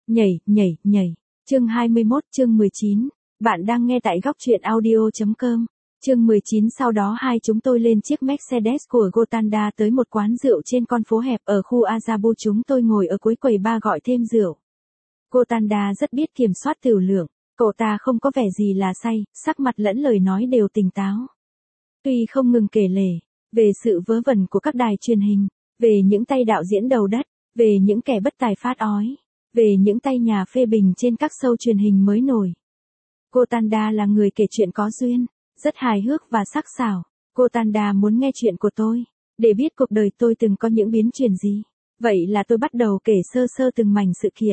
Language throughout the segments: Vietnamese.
Nhảy. Chương 21, chương 19. Bạn đang nghe tại góc truyện audio.com. Chương 19. Sau đó chúng tôi lên chiếc Mercedes của Gotanda tới một quán rượu trên con phố hẹp ở khu Azabu. Chúng tôi ngồi ở cuối quầy bar gọi thêm rượu. Gotanda rất biết kiểm soát tiểu lượng. Cậu ta không có vẻ gì là say, sắc mặt lẫn lời nói đều tỉnh táo. Tuy không ngừng kể lể về sự vớ vẩn của các đài truyền hình, về những tay đạo diễn đầu đất, về những kẻ bất tài phát ói, về những tay nhà phê bình trên các show truyền hình mới nổi. Gotanda là người kể chuyện có duyên, rất hài hước và sắc sảo. Gotanda muốn nghe chuyện của tôi, để biết cuộc đời tôi từng có những biến chuyển gì. Vậy là tôi bắt đầu kể sơ sơ từng mảnh sự kiện.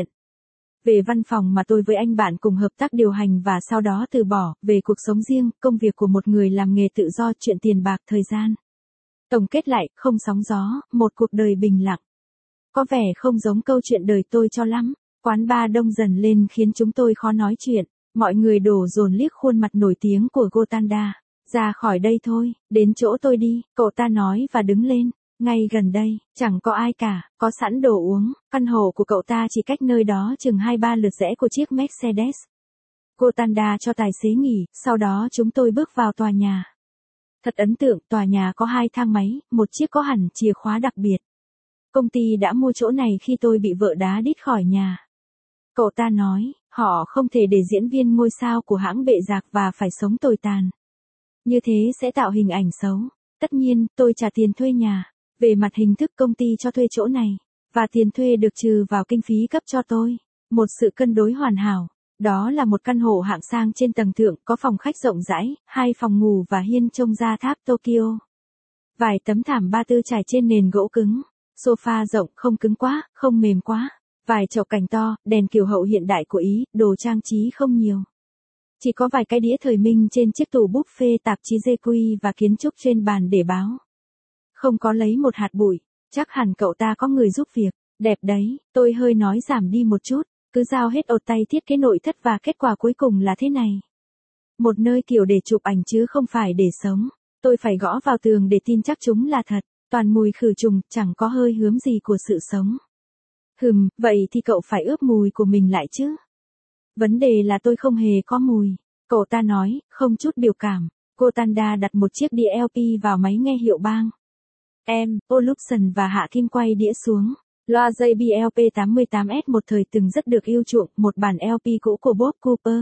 Về văn phòng mà tôi với anh bạn cùng hợp tác điều hành và sau đó từ bỏ, về cuộc sống riêng, công việc của một người làm nghề tự do, chuyện tiền bạc, thời gian. Tổng kết lại, không sóng gió, một cuộc đời bình lặng. Có vẻ không giống câu chuyện đời tôi cho lắm. Quán bar đông dần lên khiến chúng tôi khó nói chuyện. Mọi người đổ dồn liếc khuôn mặt nổi tiếng của Gotanda. Ra khỏi đây thôi, đến chỗ tôi đi, cậu ta nói và đứng lên. Ngay gần đây, chẳng có ai cả, có sẵn đồ uống. Căn hộ của cậu ta chỉ cách nơi đó chừng 2-3 lượt rẽ của chiếc Mercedes. Gotanda cho tài xế nghỉ, sau đó chúng tôi bước vào tòa nhà. Thật ấn tượng, tòa nhà có 2 thang máy, một chiếc có hẳn chìa khóa đặc biệt. Công ty đã mua chỗ này khi tôi bị vợ đá đít khỏi nhà. Cậu ta nói, họ không thể để diễn viên ngôi sao của hãng bệ rạc và phải sống tồi tàn. Như thế sẽ tạo hình ảnh xấu. Tất nhiên, tôi trả tiền thuê nhà. Về mặt hình thức công ty cho thuê chỗ này. Và tiền thuê được trừ vào kinh phí cấp cho tôi. Một sự cân đối hoàn hảo. Đó là một căn hộ hạng sang trên tầng thượng, có phòng khách rộng rãi, 2 phòng ngủ và hiên trông ra tháp Tokyo. Vài tấm thảm ba tư trải trên nền gỗ cứng. Sofa rộng, không cứng quá, không mềm quá. Vài chậu cảnh to, đèn kiểu hậu hiện đại của Ý, đồ trang trí không nhiều. Chỉ có vài cái đĩa thời minh trên chiếc tủ buffet, tạp chí GQ và kiến trúc trên bàn để báo. Không có lấy một hạt bụi, chắc hẳn cậu ta có người giúp việc. Đẹp đấy, tôi hơi nói giảm đi một chút, cứ giao hết ột tay thiết kế nội thất và kết quả cuối cùng là thế này. Một nơi kiểu để chụp ảnh chứ không phải để sống. Tôi phải gõ vào tường để tin chắc chúng là thật. Toàn mùi khử trùng, chẳng có hơi hướm gì của sự sống. Vậy thì cậu phải ướp mùi của mình lại chứ. Vấn đề là tôi không hề có mùi. Cậu ta nói, không chút biểu cảm. Gotanda đặt một chiếc đĩa LP vào máy nghe hiệu bang. Olufsen và Hạ Kim quay đĩa xuống. Loa JBL P88S một thời từng rất được yêu chuộng, một bản LP cũ của Bob Cooper.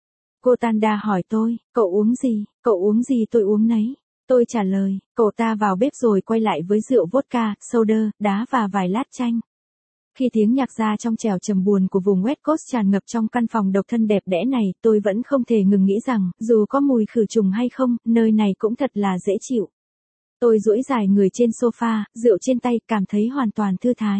Gotanda hỏi tôi, cậu uống gì tôi uống nấy. Tôi trả lời, cậu ta vào bếp rồi quay lại với rượu vodka, soda, đá và vài lát chanh. Khi tiếng nhạc ra trong trẻo trầm buồn của vùng West Coast tràn ngập trong căn phòng độc thân đẹp đẽ này, tôi vẫn không thể ngừng nghĩ rằng, dù có mùi khử trùng hay không, nơi này cũng thật là dễ chịu. Tôi duỗi dài người trên sofa, rượu trên tay, cảm thấy hoàn toàn thư thái.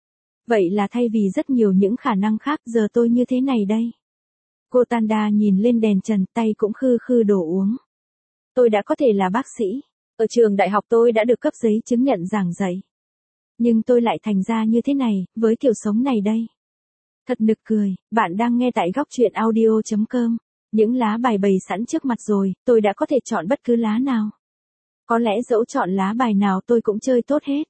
Vậy là thay vì rất nhiều những khả năng khác, giờ tôi như thế này đây. Gotanda nhìn lên đèn trần, tay cũng khư khư đổ uống. Tôi đã có thể là bác sĩ. Ở trường đại học tôi đã được cấp giấy chứng nhận giảng dạy. Nhưng tôi lại thành ra như thế này, với kiểu sống này đây. Thật nực cười, bạn đang nghe tại góc truyện audio.com. Những lá bài bày sẵn trước mặt rồi, tôi đã có thể chọn bất cứ lá nào. Có lẽ dẫu chọn lá bài nào tôi cũng chơi tốt hết.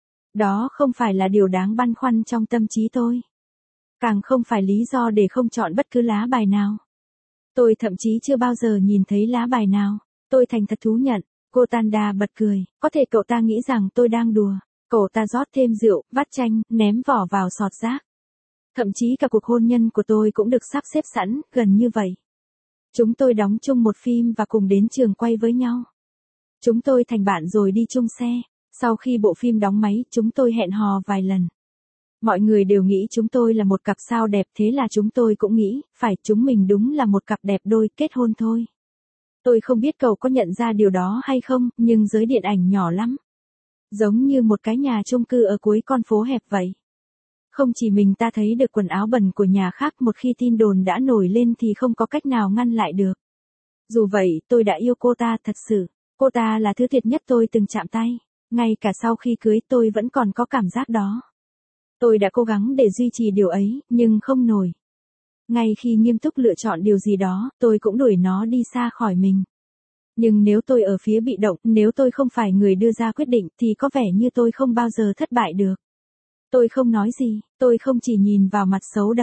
Đó không phải là điều đáng băn khoăn trong tâm trí tôi. Càng không phải lý do để không chọn bất cứ lá bài nào. Tôi thậm chí chưa bao giờ nhìn thấy lá bài nào. Tôi thành thật thú nhận. Gotanda bật cười, có thể cậu ta nghĩ rằng tôi đang đùa. Cậu ta rót thêm rượu, vắt chanh, ném vỏ vào sọt rác. Thậm chí cả cuộc hôn nhân của tôi cũng được sắp xếp sẵn, gần như vậy. Chúng tôi đóng chung một phim và cùng đến trường quay với nhau. Chúng tôi thành bạn rồi đi chung xe. Sau khi bộ phim đóng máy, chúng tôi hẹn hò vài lần. Mọi người đều nghĩ chúng tôi là một cặp sao đẹp, thế là chúng tôi cũng nghĩ, phải, chúng mình đúng là một cặp đẹp đôi, kết hôn thôi. Tôi không biết cậu có nhận ra điều đó hay không, nhưng giới điện ảnh nhỏ lắm. Giống như một cái nhà chung cư ở cuối con phố hẹp vậy. Không chỉ mình ta thấy được quần áo bẩn của nhà khác, một khi tin đồn đã nổi lên thì không có cách nào ngăn lại được. Dù vậy, tôi đã yêu cô ta thật sự. Cô ta là thứ tuyệt nhất tôi từng chạm tay. Ngay cả sau khi cưới tôi vẫn còn có cảm giác đó. Tôi đã cố gắng để duy trì điều ấy, nhưng không nổi. Ngay khi nghiêm túc lựa chọn điều gì đó, tôi cũng đuổi nó đi xa khỏi mình. Nhưng nếu tôi ở phía bị động, nếu tôi không phải người đưa ra quyết định, thì có vẻ như tôi không bao giờ thất bại được. Tôi không nói gì, tôi không chỉ nhìn vào mặt xấu đâu.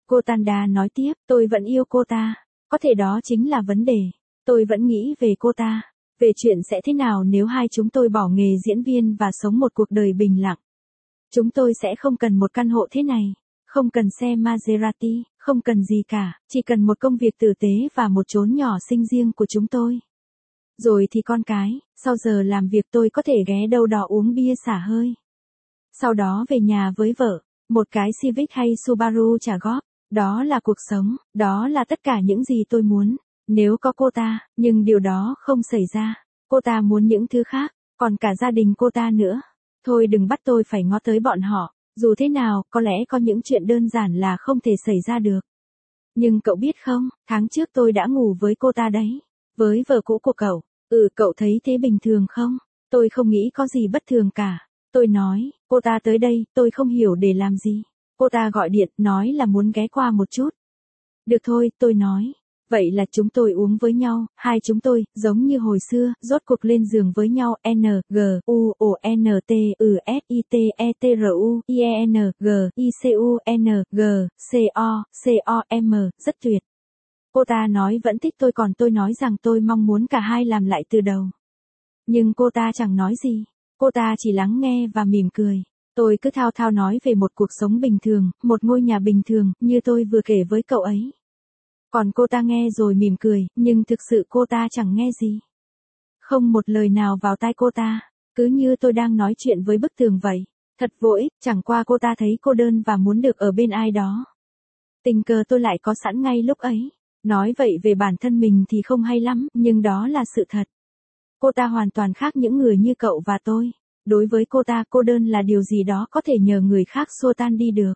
Cô Tanda nói tiếp, tôi vẫn yêu cô ta. Có thể đó chính là vấn đề. Tôi vẫn nghĩ về cô ta. Về chuyện sẽ thế nào nếu hai chúng tôi bỏ nghề diễn viên và sống một cuộc đời bình lặng. Chúng tôi sẽ không cần một căn hộ thế này. Không cần xe Maserati, không cần gì cả. Chỉ cần một công việc tử tế và một chốn nhỏ xinh riêng của chúng tôi. Rồi thì con cái, sau giờ làm việc tôi có thể ghé đâu đó uống bia xả hơi. Sau đó về nhà với vợ, một cái Civic hay Subaru trả góp. Đó là cuộc sống, đó là tất cả những gì tôi muốn. Nếu có cô ta, nhưng điều đó không xảy ra. Cô ta muốn những thứ khác, còn cả gia đình cô ta nữa. Thôi đừng bắt tôi phải ngó tới bọn họ. Dù thế nào, có lẽ có những chuyện đơn giản là không thể xảy ra được. Nhưng cậu biết không, tháng trước tôi đã ngủ với cô ta đấy. Với vợ cũ của cậu. Cậu thấy thế bình thường không? Tôi không nghĩ có gì bất thường cả. Tôi nói, cô ta tới đây, tôi không hiểu để làm gì. Cô ta gọi điện, nói là muốn ghé qua một chút. Được thôi, tôi nói. Vậy là chúng tôi uống với nhau, hai chúng tôi, giống như hồi xưa, rốt cuộc lên giường với nhau, N-G-U-O-N-T-E-T-R-U-I-E-N-G-C-O-C-O-M, rất tuyệt. Cô ta nói vẫn thích tôi còn tôi nói rằng tôi mong muốn cả hai làm lại từ đầu. Nhưng cô ta chẳng nói gì. Cô ta chỉ lắng nghe và mỉm cười. Tôi cứ thao thao nói về một cuộc sống bình thường, một ngôi nhà bình thường, như tôi vừa kể với cậu ấy. Còn cô ta nghe rồi mỉm cười, nhưng thực sự cô ta chẳng nghe gì. Không một lời nào vào tai cô ta, cứ như tôi đang nói chuyện với bức tường vậy. Thật vô ích, chẳng qua cô ta thấy cô đơn và muốn được ở bên ai đó. Tình cờ tôi lại có sẵn ngay lúc ấy. Nói vậy về bản thân mình thì không hay lắm, nhưng đó là sự thật. Cô ta hoàn toàn khác những người như cậu và tôi. Đối với cô ta, cô đơn là điều gì đó có thể nhờ người khác xua tan đi được.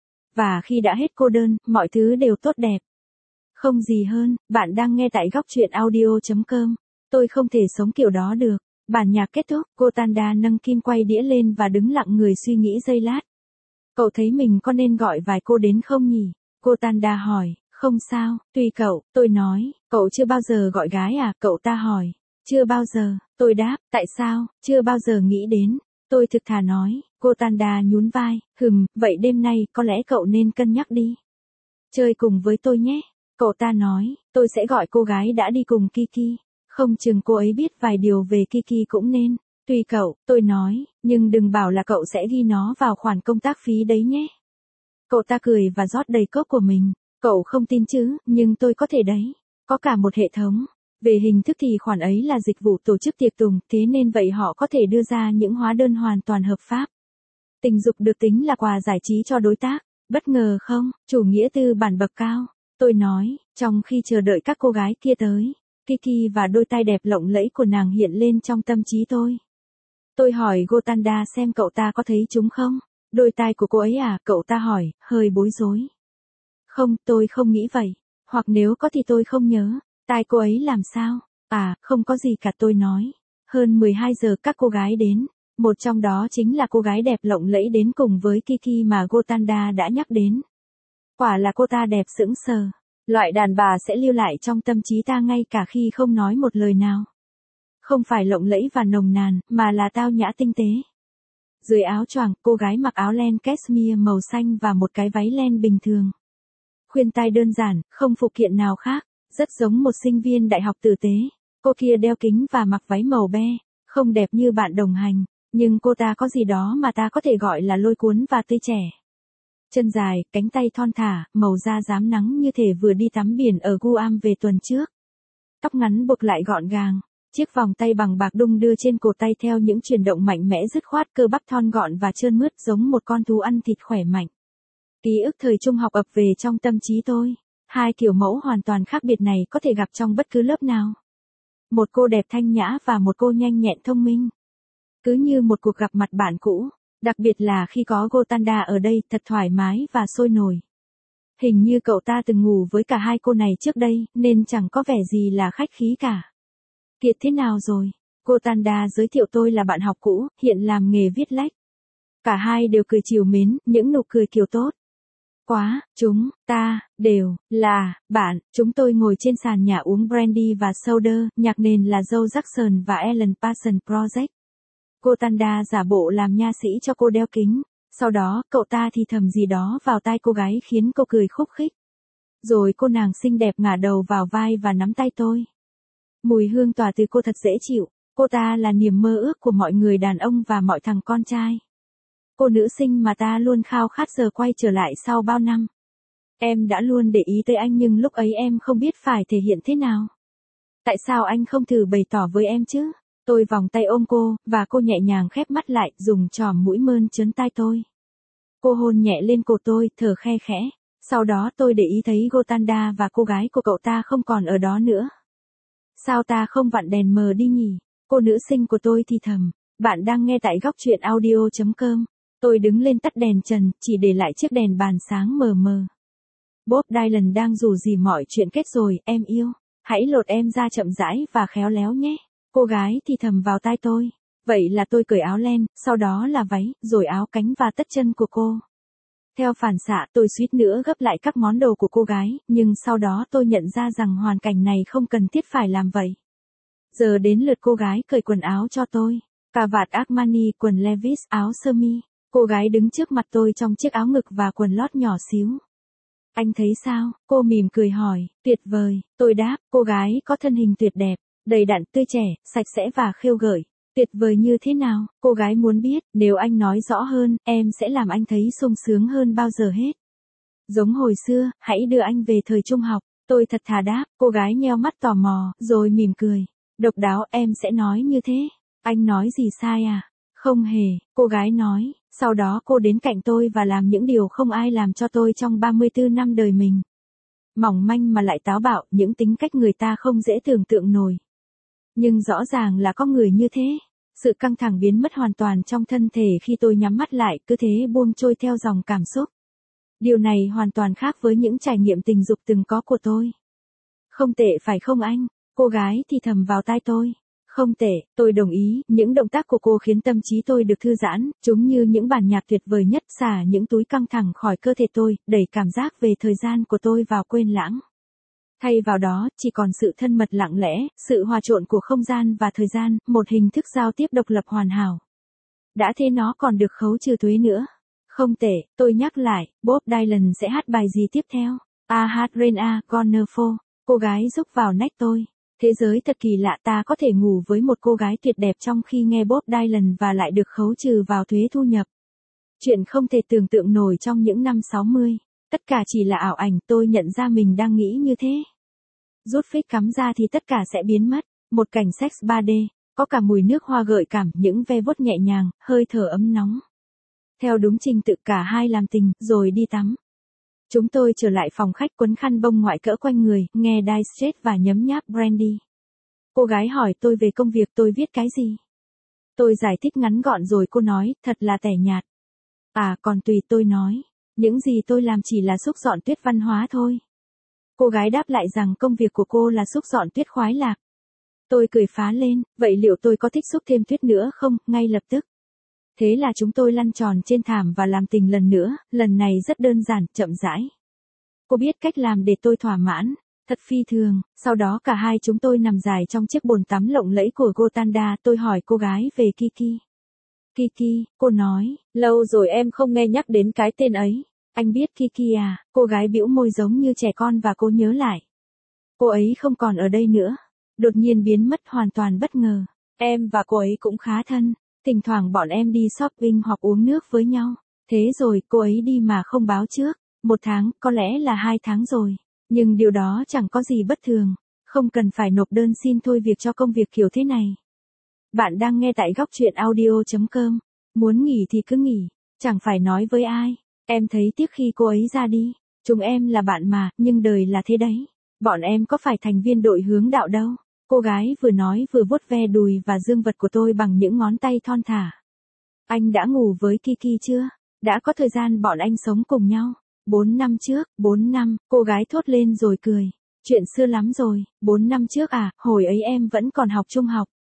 Và khi đã hết cô đơn, mọi thứ đều tốt đẹp. Không gì hơn, bạn đang nghe tại góc truyện audio.com. Tôi không thể sống kiểu đó được. Bản nhạc kết thúc, cô Tanda nâng kim quay đĩa lên và đứng lặng người suy nghĩ giây lát. Cậu thấy mình có nên gọi vài cô đến không nhỉ? Cô Tanda hỏi, không sao, tùy cậu, tôi nói, cậu chưa bao giờ gọi gái à? Cậu ta hỏi, chưa bao giờ, tôi đáp, tại sao, chưa bao giờ nghĩ đến. Tôi thực thà nói, cô Tanda nhún vai, vậy đêm nay có lẽ cậu nên cân nhắc đi. Chơi cùng với tôi nhé. Cậu ta nói, tôi sẽ gọi cô gái đã đi cùng Kiki. Không chừng cô ấy biết vài điều về Kiki cũng nên. Tùy cậu, tôi nói, nhưng đừng bảo là cậu sẽ ghi nó vào khoản công tác phí đấy nhé. Cậu ta cười và rót đầy cốc của mình. Cậu không tin chứ, nhưng tôi có thể đấy. Có cả một hệ thống. Về hình thức thì khoản ấy là dịch vụ tổ chức tiệc tùng, thế nên vậy họ có thể đưa ra những hóa đơn hoàn toàn hợp pháp. Tình dục được tính là quà giải trí cho đối tác. Bất ngờ không, chủ nghĩa tư bản bậc cao. Tôi nói, trong khi chờ đợi các cô gái kia tới, Kiki và đôi tai đẹp lộng lẫy của nàng hiện lên trong tâm trí tôi. Tôi hỏi Gotanda xem cậu ta có thấy chúng không? Đôi tai của cô ấy à? Cậu ta hỏi, hơi bối rối. Không, tôi không nghĩ vậy. Hoặc nếu có thì tôi không nhớ. Tai cô ấy làm sao? À, không có gì cả, tôi nói. Hơn 12 giờ các cô gái đến. Một trong đó chính là cô gái đẹp lộng lẫy đến cùng với Kiki mà Gotanda đã nhắc đến. Quả là cô ta đẹp sững sờ. Loại đàn bà sẽ lưu lại trong tâm trí ta ngay cả khi không nói một lời nào. Không phải lộng lẫy và nồng nàn, mà là tao nhã tinh tế. Dưới áo choàng, cô gái mặc áo len cashmere màu xanh và một cái váy len bình thường. Khuyên tai đơn giản, không phụ kiện nào khác, rất giống một sinh viên đại học tử tế. Cô kia đeo kính và mặc váy màu be, không đẹp như bạn đồng hành, nhưng cô ta có gì đó mà ta có thể gọi là lôi cuốn và tươi trẻ. Chân dài, cánh tay thon thả, màu da rám nắng như thể vừa đi tắm biển ở Guam về tuần trước. Tóc ngắn buộc lại gọn gàng, chiếc vòng tay bằng bạc đung đưa trên cổ tay theo những chuyển động mạnh mẽ dứt khoát, cơ bắp thon gọn và trơn mướt giống một con thú ăn thịt khỏe mạnh. Ký ức thời trung học ập về trong tâm trí tôi. Hai kiểu mẫu hoàn toàn khác biệt này có thể gặp trong bất cứ lớp nào. Một cô đẹp thanh nhã và một cô nhanh nhẹn thông minh. Cứ như một cuộc gặp mặt bạn cũ. Đặc biệt là khi có Gotanda ở đây, thật thoải mái và sôi nổi. Hình như cậu ta từng ngủ với cả hai cô này trước đây, nên chẳng có vẻ gì là khách khí cả. Kiệt thế nào rồi? Gotanda giới thiệu tôi là bạn học cũ, hiện làm nghề viết lách. Cả hai đều cười trìu mến, những nụ cười kiểu tốt. Quá, chúng ta đều là bạn. Chúng tôi ngồi trên sàn nhà uống brandy và soda, nhạc nền là Joe Jackson và Alan Parsons Project. Gotanda giả bộ làm nha sĩ cho cô đeo kính. Sau đó, cậu ta thì thầm gì đó vào tai cô gái khiến cô cười khúc khích. Rồi cô nàng xinh đẹp ngả đầu vào vai và nắm tay tôi. Mùi hương tỏa từ cô thật dễ chịu, cô ta là niềm mơ ước của mọi người đàn ông và mọi thằng con trai. Cô nữ sinh mà ta luôn khao khát giờ quay trở lại sau bao năm. Em đã luôn để ý tới anh nhưng lúc ấy em không biết phải thể hiện thế nào. Tại sao anh không thử bày tỏ với em chứ? Tôi vòng tay ôm cô, và cô nhẹ nhàng khép mắt lại, dùng chòm mũi mơn trớn tai tôi. Cô hôn nhẹ lên cổ tôi, thở khe khẽ. Sau đó tôi để ý thấy Gotanda và cô gái của cậu ta không còn ở đó nữa. Sao ta không vặn đèn mờ đi nhỉ? Cô nữ sinh của tôi thì thầm. Bạn đang nghe tại góc truyện audio.com. Tôi đứng lên tắt đèn trần, chỉ để lại chiếc đèn bàn sáng mờ mờ. Bob Dylan đang rủ rỉ mọi chuyện kết rồi, em yêu. Hãy lột em ra chậm rãi và khéo léo nhé. Cô gái thì thầm vào tai tôi. Vậy là tôi cởi áo len, sau đó là váy, rồi áo cánh và tất chân của cô. Theo phản xạ tôi suýt nữa gấp lại các món đồ của cô gái, nhưng sau đó tôi nhận ra rằng hoàn cảnh này không cần thiết phải làm vậy. Giờ đến lượt cô gái cởi quần áo cho tôi. Cà vạt Armani, quần Levi's, áo sơ mi. Cô gái đứng trước mặt tôi trong chiếc áo ngực và quần lót nhỏ xíu. Anh thấy sao? Cô mỉm cười hỏi. Tuyệt vời, tôi đáp. Cô gái có thân hình tuyệt đẹp, đầy đặn, tươi trẻ, sạch sẽ và khêu gợi. Tuyệt vời như thế nào? Cô gái muốn biết, nếu anh nói rõ hơn, em sẽ làm anh thấy sung sướng hơn bao giờ hết. Giống hồi xưa, hãy đưa anh về thời trung học. Tôi thật thà đáp, cô gái nheo mắt tò mò, rồi mỉm cười. Độc đáo, em sẽ nói như thế. Anh nói gì sai à? Không hề, cô gái nói. Sau đó cô đến cạnh tôi và làm những điều không ai làm cho tôi trong 34 năm đời mình. Mỏng manh mà lại táo bạo, những tính cách người ta không dễ tưởng tượng nổi. Nhưng rõ ràng là có người như thế. Sự căng thẳng biến mất hoàn toàn trong thân thể khi tôi nhắm mắt lại, cứ thế buông trôi theo dòng cảm xúc. Điều này hoàn toàn khác với những trải nghiệm tình dục từng có của tôi. Không tệ phải không anh? Cô gái thì thầm vào tai tôi. Không tệ, tôi đồng ý, những động tác của cô khiến tâm trí tôi được thư giãn, chúng như những bản nhạc tuyệt vời nhất xả những túi căng thẳng khỏi cơ thể tôi, đẩy cảm giác về thời gian của tôi vào quên lãng. Thay vào đó, chỉ còn sự thân mật lặng lẽ, sự hòa trộn của không gian và thời gian, một hình thức giao tiếp độc lập hoàn hảo. Đã thế nó còn được khấu trừ thuế nữa. Không tệ, tôi nhắc lại, Bob Dylan sẽ hát bài gì tiếp theo? A hát Rain A, Gonna Fall. Cô gái rúc vào nách tôi. Thế giới thật kỳ lạ, ta có thể ngủ với một cô gái tuyệt đẹp trong khi nghe Bob Dylan và lại được khấu trừ vào thuế thu nhập. Chuyện không thể tưởng tượng nổi trong những năm 60. Tất cả chỉ là ảo ảnh, tôi nhận ra mình đang nghĩ như thế. Rút phích cắm ra thì tất cả sẽ biến mất. Một cảnh sex 3D, có cả mùi nước hoa gợi cảm, những ve vuốt nhẹ nhàng, hơi thở ấm nóng. Theo đúng trình tự cả hai làm tình, rồi đi tắm. Chúng tôi trở lại phòng khách, quấn khăn bông ngoại cỡ quanh người, nghe Dire Straits và nhấm nháp brandy. Cô gái hỏi tôi về công việc tôi viết cái gì. Tôi giải thích ngắn gọn rồi cô nói, thật là tẻ nhạt. À còn tùy, tôi nói. Những gì tôi làm chỉ là xúc dọn tuyết văn hóa thôi. Cô gái đáp lại rằng công việc của cô là xúc dọn tuyết khoái lạc. Tôi cười phá lên, vậy liệu tôi có thích xúc thêm tuyết nữa không, ngay lập tức. Thế là chúng tôi lăn tròn trên thảm và làm tình lần nữa, lần này rất đơn giản, chậm rãi. Cô biết cách làm để tôi thỏa mãn, thật phi thường. Sau đó cả hai chúng tôi nằm dài trong chiếc bồn tắm lộng lẫy của Gotanda. Tôi hỏi cô gái về Kiki. Kiki, cô nói, lâu rồi em không nghe nhắc đến cái tên ấy. Anh biết Kiki à? Cô gái bĩu môi giống như trẻ con và cô nhớ lại. Cô ấy không còn ở đây nữa. Đột nhiên biến mất hoàn toàn bất ngờ. Em và cô ấy cũng khá thân. Thỉnh thoảng bọn em đi shopping hoặc uống nước với nhau. Thế rồi cô ấy đi mà không báo trước. 1 tháng, có lẽ là 2 tháng rồi. Nhưng điều đó chẳng có gì bất thường. Không cần phải nộp đơn xin thôi việc cho công việc kiểu thế này. Bạn đang nghe tại góc truyện audio.com. Muốn nghỉ thì cứ nghỉ. Chẳng phải nói với ai. Em thấy tiếc khi cô ấy ra đi. Chúng em là bạn mà, nhưng đời là thế đấy. Bọn em có phải thành viên đội hướng đạo đâu. Cô gái vừa nói vừa vuốt ve đùi và dương vật của tôi bằng những ngón tay thon thả. Anh đã ngủ với Kiki chưa? Đã có thời gian bọn anh sống cùng nhau. 4 năm trước, 4 năm, cô gái thốt lên rồi cười. Chuyện xưa lắm rồi, 4 năm trước à, hồi ấy em vẫn còn học trung học.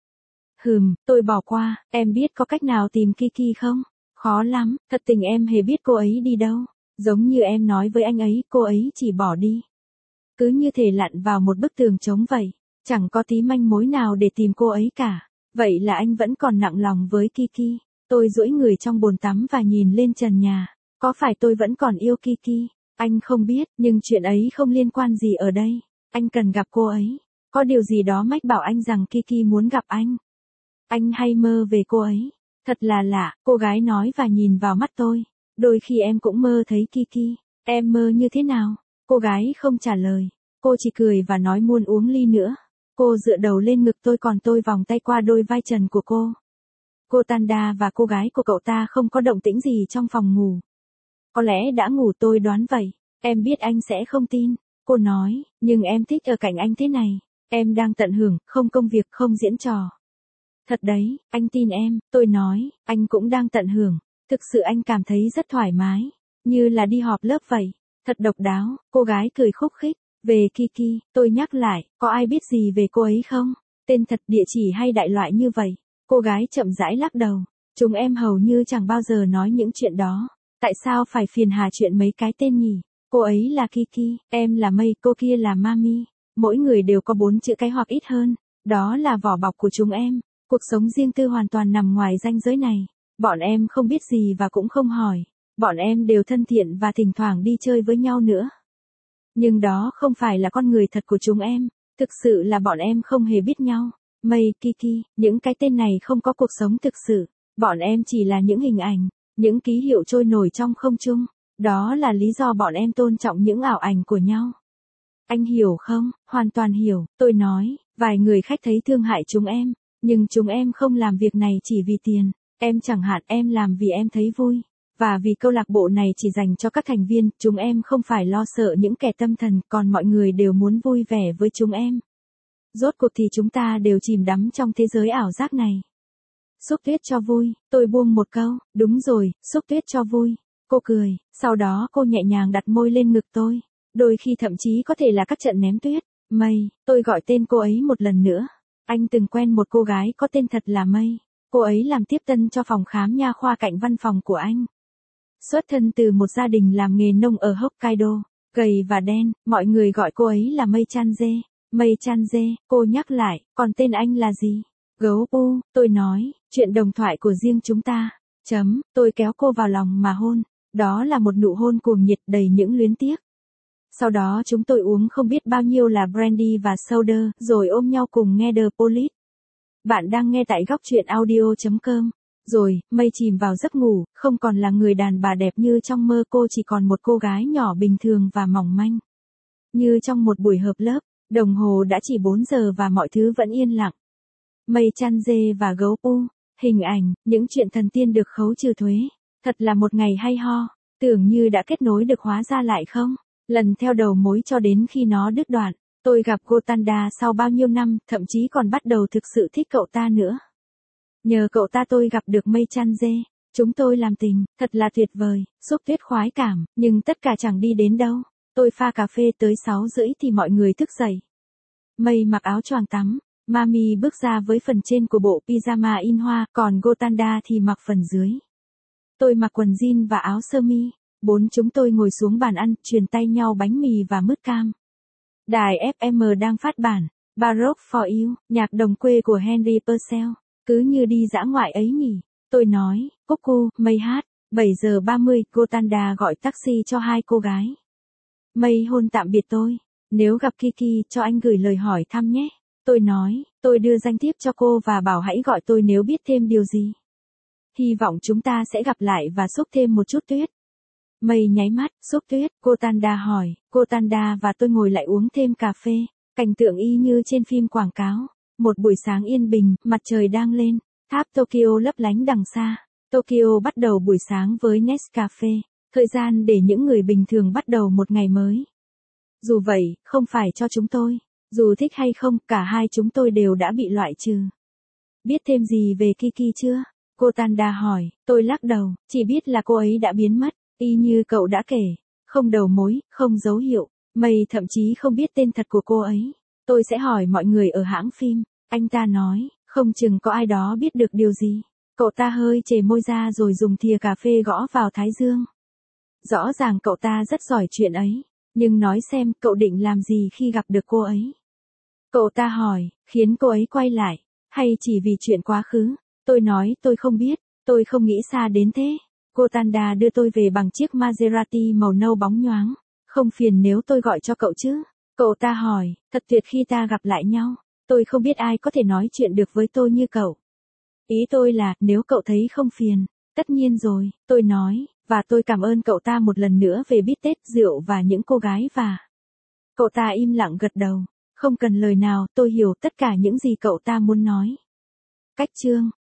Tôi bỏ qua, em biết có cách nào tìm Kiki không? Khó lắm, thật tình em hề biết cô ấy đi đâu. Giống như em nói với anh ấy, cô ấy chỉ bỏ đi. Cứ như thể lặn vào một bức tường trống vậy. Chẳng có tí manh mối nào để tìm cô ấy cả. Vậy là anh vẫn còn nặng lòng với Kiki. Tôi duỗi người trong bồn tắm và nhìn lên trần nhà. Có phải tôi vẫn còn yêu Kiki? Anh không biết, nhưng chuyện ấy không liên quan gì ở đây. Anh cần gặp cô ấy. Có điều gì đó mách bảo anh rằng Kiki muốn gặp anh. Anh hay mơ về cô ấy. Thật là lạ, cô gái nói và nhìn vào mắt tôi. Đôi khi em cũng mơ thấy Kiki. Em mơ như thế nào? Cô gái không trả lời. Cô chỉ cười và nói muốn uống ly nữa. Cô dựa đầu lên ngực tôi còn tôi vòng tay qua đôi vai trần của cô. Cô Tanda và cô gái của cậu ta không có động tĩnh gì trong phòng ngủ. Có lẽ đã ngủ, tôi đoán vậy. Em biết anh sẽ không tin. Cô nói, nhưng em thích ở cạnh anh thế này. Em đang tận hưởng, không công việc, không diễn trò. Thật đấy, anh tin em, tôi nói, anh cũng đang tận hưởng. Thực sự anh cảm thấy rất thoải mái. Như là đi họp lớp vậy. Thật độc đáo, cô gái cười khúc khích. Về Kiki, tôi nhắc lại, có ai biết gì về cô ấy không? Tên thật, địa chỉ hay đại loại như vậy? Cô gái chậm rãi lắc đầu. Chúng em hầu như chẳng bao giờ nói những chuyện đó. Tại sao phải phiền hà chuyện mấy cái tên nhỉ? Cô ấy là Kiki, em là Mây, cô kia là Mami. Mỗi người đều có 4 chữ cái hoặc ít hơn. Đó là vỏ bọc của chúng em. Cuộc sống riêng tư hoàn toàn nằm ngoài ranh giới này. Bọn em không biết gì và cũng không hỏi. Bọn em đều thân thiện và thỉnh thoảng đi chơi với nhau nữa. Nhưng đó không phải là con người thật của chúng em. Thực sự là bọn em không hề biết nhau. Mây, Kiki, những cái tên này không có cuộc sống thực sự. Bọn em chỉ là những hình ảnh, những ký hiệu trôi nổi trong không trung. Đó là lý do bọn em tôn trọng những ảo ảnh của nhau. Anh hiểu không? Hoàn toàn hiểu, tôi nói. Vài người khách thấy thương hại chúng em. Nhưng chúng em không làm việc này chỉ vì tiền. Em chẳng hạn, em làm vì em thấy vui. Và vì câu lạc bộ này chỉ dành cho các thành viên, chúng em không phải lo sợ những kẻ tâm thần, còn mọi người đều muốn vui vẻ với chúng em. Rốt cuộc thì chúng ta đều chìm đắm trong thế giới ảo giác này. Xúc tuyết cho vui, tôi buông một câu, đúng rồi, xúc tuyết cho vui. Cô cười, sau đó cô nhẹ nhàng đặt môi lên ngực tôi. Đôi khi thậm chí có thể là các trận ném tuyết. Mây, tôi gọi tên cô ấy một lần nữa. Anh từng quen một cô gái có tên thật là Mây. Cô ấy làm tiếp tân cho phòng khám nha khoa cạnh văn phòng của anh. Xuất thân từ một gia đình làm nghề nông ở Hokkaido, gầy và đen, mọi người gọi cô ấy là Mây Chanze. Mây Chanze, cô nhắc lại, còn tên anh là gì? Gấu U, tôi nói, chuyện đồng thoại của riêng chúng ta. Tôi kéo cô vào lòng mà hôn. Đó là một nụ hôn cuồng nhiệt đầy những luyến tiếc. Sau đó chúng tôi uống không biết bao nhiêu là brandy và soda, rồi ôm nhau cùng nghe The Police. Bạn đang nghe tại góc truyện audio.com. Rồi, Mây chìm vào giấc ngủ, không còn là người đàn bà đẹp như trong mơ, cô chỉ còn một cô gái nhỏ bình thường và mỏng manh. Như trong một buổi họp lớp, đồng hồ đã chỉ 4 giờ và mọi thứ vẫn yên lặng. Mây Chanze và gấu U, hình ảnh, những chuyện thần tiên được khấu trừ thuế. Thật là một ngày hay ho, tưởng như đã kết nối được hóa ra lại không. Lần theo đầu mối cho đến khi nó đứt đoạn. Tôi gặp Gotanda sau bao nhiêu năm, thậm chí còn bắt đầu thực sự thích cậu ta nữa. Nhờ cậu ta tôi gặp được Mây Chanze. Chúng tôi làm tình, thật là tuyệt vời, xúc tuyết khoái cảm, nhưng tất cả chẳng đi đến đâu. Tôi pha cà phê tới 6:30 thì mọi người thức dậy. Mây mặc áo choàng tắm, Mami bước ra với phần trên của bộ pyjama in hoa, còn Gotanda thì mặc phần dưới. Tôi mặc quần jean và áo sơ mi. Chúng tôi ngồi xuống bàn ăn, truyền tay nhau bánh mì và mứt cam. Đài FM đang phát bản Baroque for You, nhạc đồng quê của Henry Purcell. Cứ như đi dã ngoại ấy nhỉ. Tôi nói, Cuckoo, Mây hát. 7:30, Gotanda gọi taxi cho hai cô gái. Mây hôn tạm biệt tôi. Nếu gặp Kiki, cho anh gửi lời hỏi thăm nhé. Tôi nói, tôi đưa danh thiếp cho cô và bảo hãy gọi tôi nếu biết thêm điều gì. Hy vọng chúng ta sẽ gặp lại và xúc thêm một chút tuyết. Mây nháy mắt, xúc tuyết, Gotanda hỏi, Gotanda và tôi ngồi lại uống thêm cà phê, cảnh tượng y như trên phim quảng cáo. Một buổi sáng yên bình, mặt trời đang lên, tháp Tokyo lấp lánh đằng xa. Tokyo bắt đầu buổi sáng với Nescafe, thời gian để những người bình thường bắt đầu một ngày mới. Dù vậy, không phải cho chúng tôi. Dù thích hay không, cả hai chúng tôi đều đã bị loại trừ. Biết thêm gì về Kiki chưa? Gotanda hỏi, tôi lắc đầu, chỉ biết là cô ấy đã biến mất, y như cậu đã kể. Không đầu mối, không dấu hiệu. Mây thậm chí không biết tên thật của cô ấy. Tôi sẽ hỏi mọi người ở hãng phim. Anh ta nói, không chừng có ai đó biết được điều gì. Cậu ta hơi chề môi ra rồi dùng thìa cà phê gõ vào thái dương. Rõ ràng cậu ta rất giỏi chuyện ấy. Nhưng nói xem, cậu định làm gì khi gặp được cô ấy? Cậu ta hỏi, khiến cô ấy quay lại, hay chỉ vì chuyện quá khứ? Tôi nói tôi không biết, Tôi không nghĩ xa đến thế. Gotanda đưa tôi về bằng chiếc Maserati màu nâu bóng nhoáng. Không phiền nếu tôi gọi cho cậu chứ? Cậu ta hỏi, thật tuyệt khi ta gặp lại nhau. Tôi không biết ai có thể nói chuyện được với tôi như cậu. Ý tôi là, nếu cậu thấy không phiền. Tất nhiên rồi, tôi nói, và tôi cảm ơn cậu ta một lần nữa về bít tết, rượu và những cô gái và... Cậu ta im lặng gật đầu. Không cần lời nào, tôi hiểu tất cả những gì cậu ta muốn nói. Cách chương